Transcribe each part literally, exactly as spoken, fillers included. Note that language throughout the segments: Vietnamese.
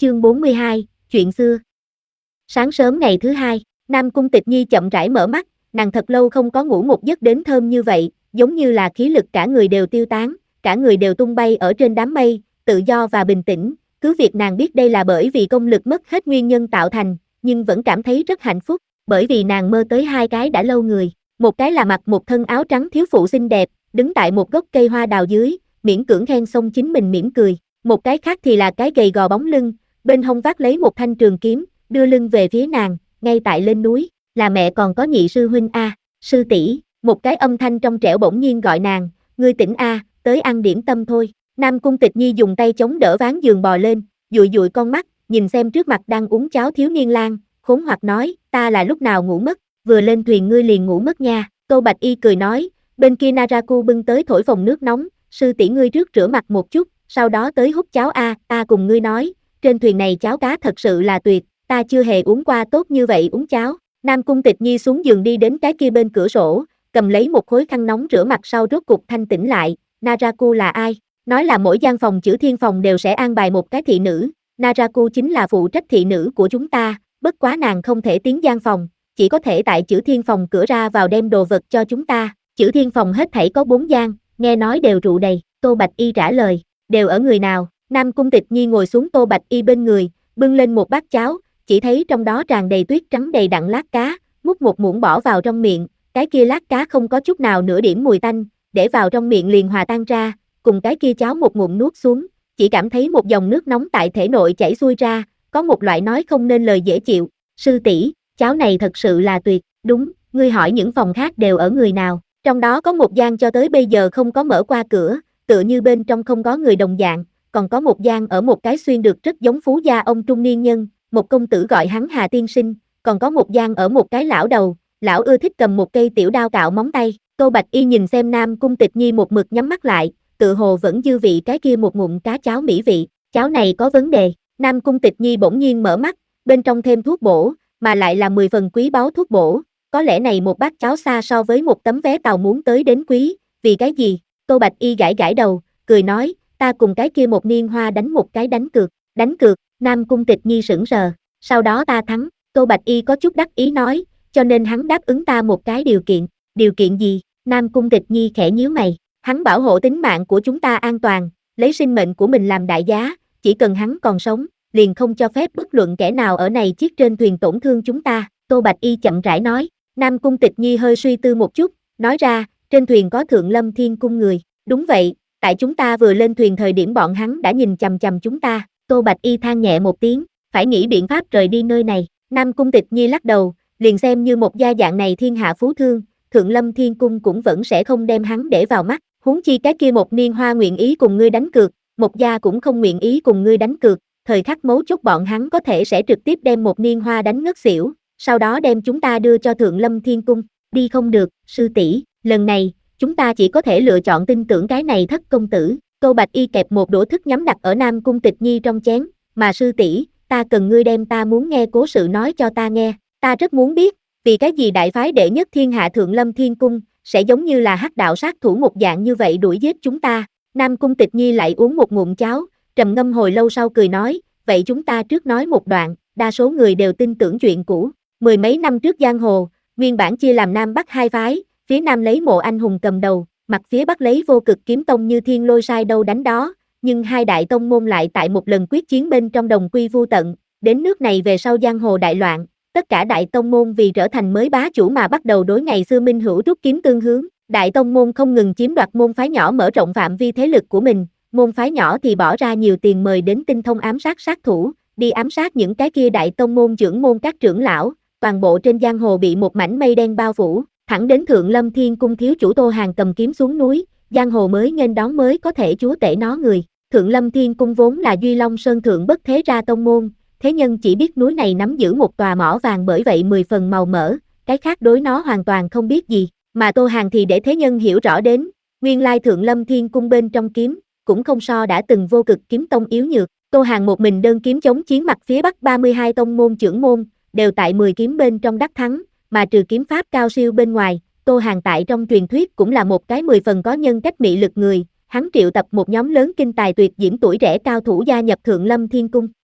Chương bốn mươi hai, chuyện xưa. Sáng sớm ngày thứ hai, Nam Cung Tịch Nhi chậm rãi mở mắt, nàng thật lâu không có ngủ một giấc đến thơm như vậy, giống như là khí lực cả người đều tiêu tán, cả người đều tung bay ở trên đám mây, tự do và bình tĩnh, cứ việc nàng biết đây là bởi vì công lực mất hết nguyên nhân tạo thành, nhưng vẫn cảm thấy rất hạnh phúc, bởi vì nàng mơ tới hai cái đã lâu người, một cái là mặc một thân áo trắng thiếu phụ xinh đẹp, đứng tại một gốc cây hoa đào dưới, miễn cưỡng khen xong chính mình mỉm cười, một cái khác thì là cái gầy gò bóng lưng, bên hông vác lấy một thanh trường kiếm, đưa lưng về phía nàng, ngay tại lên núi, là mẹ còn có nhị sư huynh a, sư tỷ, một cái âm thanh trong trẻo bỗng nhiên gọi nàng, ngươi tỉnh a, tới ăn điểm tâm thôi. Nam Cung Tịch Nhi dùng tay chống đỡ ván giường bò lên, dụi dụi con mắt, nhìn xem trước mặt đang uống cháo thiếu niên lang, khốn hoặc nói, ta là lúc nào ngủ mất, vừa lên thuyền ngươi liền ngủ mất nha. Tô Bạch Y cười nói, bên kia Naraku bưng tới thổi phồng nước nóng, sư tỷ ngươi trước rửa mặt một chút, sau đó tới hút cháo a, ta cùng ngươi nói, trên thuyền này cháo cá thật sự là tuyệt, ta chưa hề uống qua tốt như vậy uống cháo. Nam Cung Tịch Nhi xuống giường đi đến cái kia bên cửa sổ, cầm lấy một khối khăn nóng rửa mặt sau rốt cục thanh tĩnh lại, Naraku là ai? Nói là mỗi gian phòng chữ thiên phòng đều sẽ an bài một cái thị nữ, Naraku chính là phụ trách thị nữ của chúng ta, bất quá nàng không thể tiến gian phòng, chỉ có thể tại chữ thiên phòng cửa ra vào đem đồ vật cho chúng ta, chữ thiên phòng hết thảy có bốn gian, nghe nói đều trụ đầy, Tô Bạch Y trả lời, đều ở người nào? Nam Cung Tịch Nhi ngồi xuống Tô Bạch Y bên người, bưng lên một bát cháo, chỉ thấy trong đó tràn đầy tuyết trắng đầy đặn lát cá, múc một muỗng bỏ vào trong miệng, cái kia lát cá không có chút nào nửa điểm mùi tanh, để vào trong miệng liền hòa tan ra, cùng cái kia cháo một ngụm nuốt xuống, chỉ cảm thấy một dòng nước nóng tại thể nội chảy xuôi ra, có một loại nói không nên lời dễ chịu, sư tỷ, cháo này thật sự là tuyệt, đúng, ngươi hỏi những phòng khác đều ở người nào, trong đó có một gian cho tới bây giờ không có mở qua cửa, tựa như bên trong không có người đồng dạng, còn có một gian ở một cái xuyên được rất giống phú gia ông trung niên nhân, một công tử gọi hắn Hà tiên sinh, còn có một gian ở một cái lão đầu, lão ưa thích cầm một cây tiểu đao cạo móng tay. Tô Bạch Y nhìn xem Nam Cung Tịch Nhi một mực nhắm mắt lại, tự hồ vẫn dư vị cái kia một ngụm cá cháo mỹ vị, cháo này có vấn đề. Nam Cung Tịch Nhi bỗng nhiên mở mắt, bên trong thêm thuốc bổ, mà lại là mười phần quý báu thuốc bổ, có lẽ này một bát cháo xa so với một tấm vé tàu muốn tới đến quý, vì cái gì? Tô Bạch Y gãi gãi đầu, cười nói, ta cùng cái kia một niên hoa đánh một cái đánh cược, đánh cược, Nam Cung Tịch Nhi sững sờ, sau đó ta thắng, Tô Bạch Y có chút đắc ý nói, cho nên hắn đáp ứng ta một cái điều kiện, điều kiện gì? Nam Cung Tịch Nhi khẽ nhíu mày, hắn bảo hộ tính mạng của chúng ta an toàn, lấy sinh mệnh của mình làm đại giá, chỉ cần hắn còn sống, liền không cho phép bất luận kẻ nào ở này chiếc trên thuyền tổn thương chúng ta, Tô Bạch Y chậm rãi nói. Nam Cung Tịch Nhi hơi suy tư một chút, nói ra, trên thuyền có Thượng Lâm Thiên Cung người, đúng vậy, tại chúng ta vừa lên thuyền thời điểm bọn hắn đã nhìn chằm chằm chúng ta, Tô Bạch Y than nhẹ một tiếng, phải nghĩ biện pháp rời đi nơi này, Nam Cung Tịch Nhi lắc đầu, liền xem như một gia dạng này thiên hạ phú thương, Thượng Lâm Thiên Cung cũng vẫn sẽ không đem hắn để vào mắt, huống chi cái kia một niên hoa nguyện ý cùng ngươi đánh cược, một gia cũng không nguyện ý cùng ngươi đánh cược, thời khắc mấu chốt bọn hắn có thể sẽ trực tiếp đem một niên hoa đánh ngất xỉu, sau đó đem chúng ta đưa cho Thượng Lâm Thiên Cung, đi không được, sư tỷ, lần này, chúng ta chỉ có thể lựa chọn tin tưởng cái này thất công tử. Tô Bạch Y kẹp một đũa thức nhắm đặt ở Nam Cung Tịch Nhi trong chén, mà sư tỷ, ta cần ngươi đem ta muốn nghe cố sự nói cho ta nghe, ta rất muốn biết, vì cái gì đại phái đệ nhất thiên hạ Thượng Lâm Thiên Cung, sẽ giống như là hắc đạo sát thủ một dạng như vậy đuổi giết chúng ta. Nam Cung Tịch Nhi lại uống một ngụm cháo, trầm ngâm hồi lâu sau cười nói, vậy chúng ta trước nói một đoạn, đa số người đều tin tưởng chuyện cũ, mười mấy năm trước giang hồ, nguyên bản chia làm Nam Bắc hai phái, phía Nam lấy Mộ Anh Hùng cầm đầu, mặt phía Bắc lấy Vô Cực Kiếm Tông như thiên lôi sai đâu đánh đó, nhưng hai đại tông môn lại tại một lần quyết chiến bên trong đồng quy vu tận, đến nước này về sau giang hồ đại loạn, tất cả đại tông môn vì trở thành mới bá chủ mà bắt đầu đối ngày xưa minh hữu rút kiếm tương hướng, đại tông môn không ngừng chiếm đoạt môn phái nhỏ mở rộng phạm vi thế lực của mình, môn phái nhỏ thì bỏ ra nhiều tiền mời đến tinh thông ám sát sát thủ, đi ám sát những cái kia đại tông môn trưởng môn các trưởng lão, toàn bộ trên giang hồ bị một mảnh mây đen bao phủ, thẳng đến Thượng Lâm Thiên Cung thiếu chủ Tô Hàn cầm kiếm xuống núi, giang hồ mới nghênh đón mới có thể chúa tể nó người. Thượng Lâm Thiên Cung vốn là Duy Long Sơn thượng bất thế ra tông môn, thế nhân chỉ biết núi này nắm giữ một tòa mỏ vàng bởi vậy mười phần màu mỡ, cái khác đối nó hoàn toàn không biết gì, mà Tô Hàn thì để thế nhân hiểu rõ đến, nguyên lai Thượng Lâm Thiên Cung bên trong kiếm, cũng không so đã từng Vô Cực Kiếm Tông yếu nhược, Tô Hàn một mình đơn kiếm chống chiến mặt phía Bắc ba mươi hai tông môn trưởng môn, đều tại mười kiếm bên trong đắc thắng, mà trừ kiếm pháp cao siêu bên ngoài, Tô Hàn tại trong truyền thuyết cũng là một cái mười phần có nhân cách mị lực người, hắn triệu tập một nhóm lớn kinh tài tuyệt diễm tuổi trẻ cao thủ gia nhập Thượng Lâm Thiên Cung.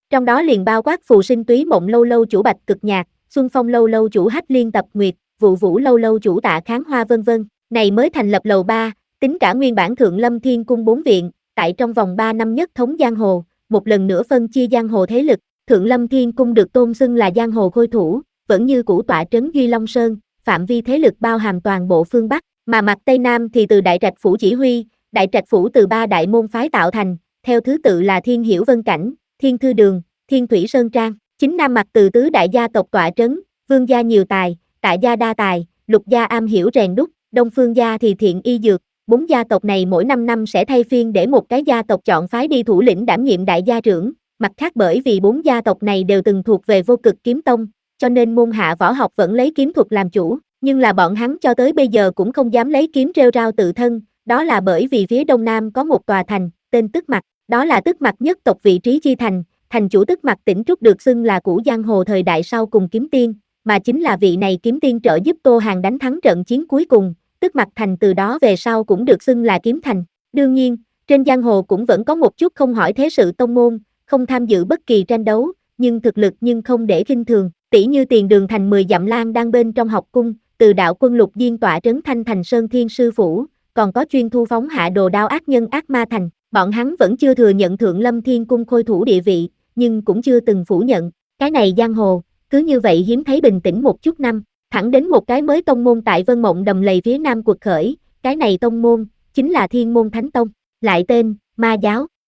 Trong đó liền bao quát Phù Sinh Túy Mộng Lâu Lâu chủ Bạch Cực Nhạc, Xuân Phong Lâu Lâu chủ Hách Liên Tập Nguyệt, Vụ Vũ Lâu Lâu chủ Tạ Kháng Hoa vân vân. Này mới thành lập lầu ba, tính cả nguyên bản Thượng Lâm Thiên Cung bốn viện, tại trong vòng ba năm nhất thống giang hồ, một lần nữa phân chia giang hồ thế lực, Thượng Lâm Thiên Cung được tôn xưng là giang hồ khôi thủ, vẫn như cũ tọa trấn Duy Long Sơn, phạm vi thế lực bao hàm toàn bộ phương Bắc, mà mặt Tây Nam thì từ Đại Trạch Phủ chỉ huy, Đại Trạch Phủ từ ba đại môn phái tạo thành, theo thứ tự là Thiên Hiểu Vân Cảnh, Thiên Thư Đường, Thiên Thủy Sơn Trang, chính Nam mặt từ tứ đại gia tộc tọa trấn, Vương gia nhiều tài, Tạ gia đa tài, Lục gia am hiểu rèn đúc, Đông Phương gia thì thiện y dược, bốn gia tộc này mỗi năm năm sẽ thay phiên để một cái gia tộc chọn phái đi thủ lĩnh đảm nhiệm đại gia trưởng, mặt khác bởi vì bốn gia tộc này đều từng thuộc về Vô Cực Kiếm Tông, cho nên môn hạ võ học vẫn lấy kiếm thuật làm chủ, nhưng là bọn hắn cho tới bây giờ cũng không dám lấy kiếm rêu rao tự thân, đó là bởi vì phía đông nam có một tòa thành, tên Tức Mặc, đó là Tức Mặc nhất tộc vị trí chi thành, thành chủ Tức Mặc Tỉnh Trúc được xưng là cũ giang hồ thời đại sau cùng kiếm tiên, mà chính là vị này kiếm tiên trợ giúp Tô Hàn đánh thắng trận chiến cuối cùng, Tức Mặc thành từ đó về sau cũng được xưng là kiếm thành. Đương nhiên, trên giang hồ cũng vẫn có một chút không hỏi thế sự tông môn, không tham dự bất kỳ tranh đấu, nhưng thực lực nhưng không để khinh thường, tỷ như Tiền Đường thành mười dặm lan đang bên trong học cung, từ đạo quân Lục Diên tọa trấn Thanh Thành Sơn Thiên Sư Phủ, còn có chuyên thu phóng hạ đồ đao ác nhân ác ma thành, bọn hắn vẫn chưa thừa nhận Thượng Lâm Thiên Cung khôi thủ địa vị, nhưng cũng chưa từng phủ nhận, cái này giang hồ, cứ như vậy hiếm thấy bình tĩnh một chút năm, thẳng đến một cái mới tông môn tại Vân Mộng Đầm Lầy phía nam quật khởi, cái này tông môn, chính là Thiên Môn Thánh Tông, lại tên, Ma Giáo.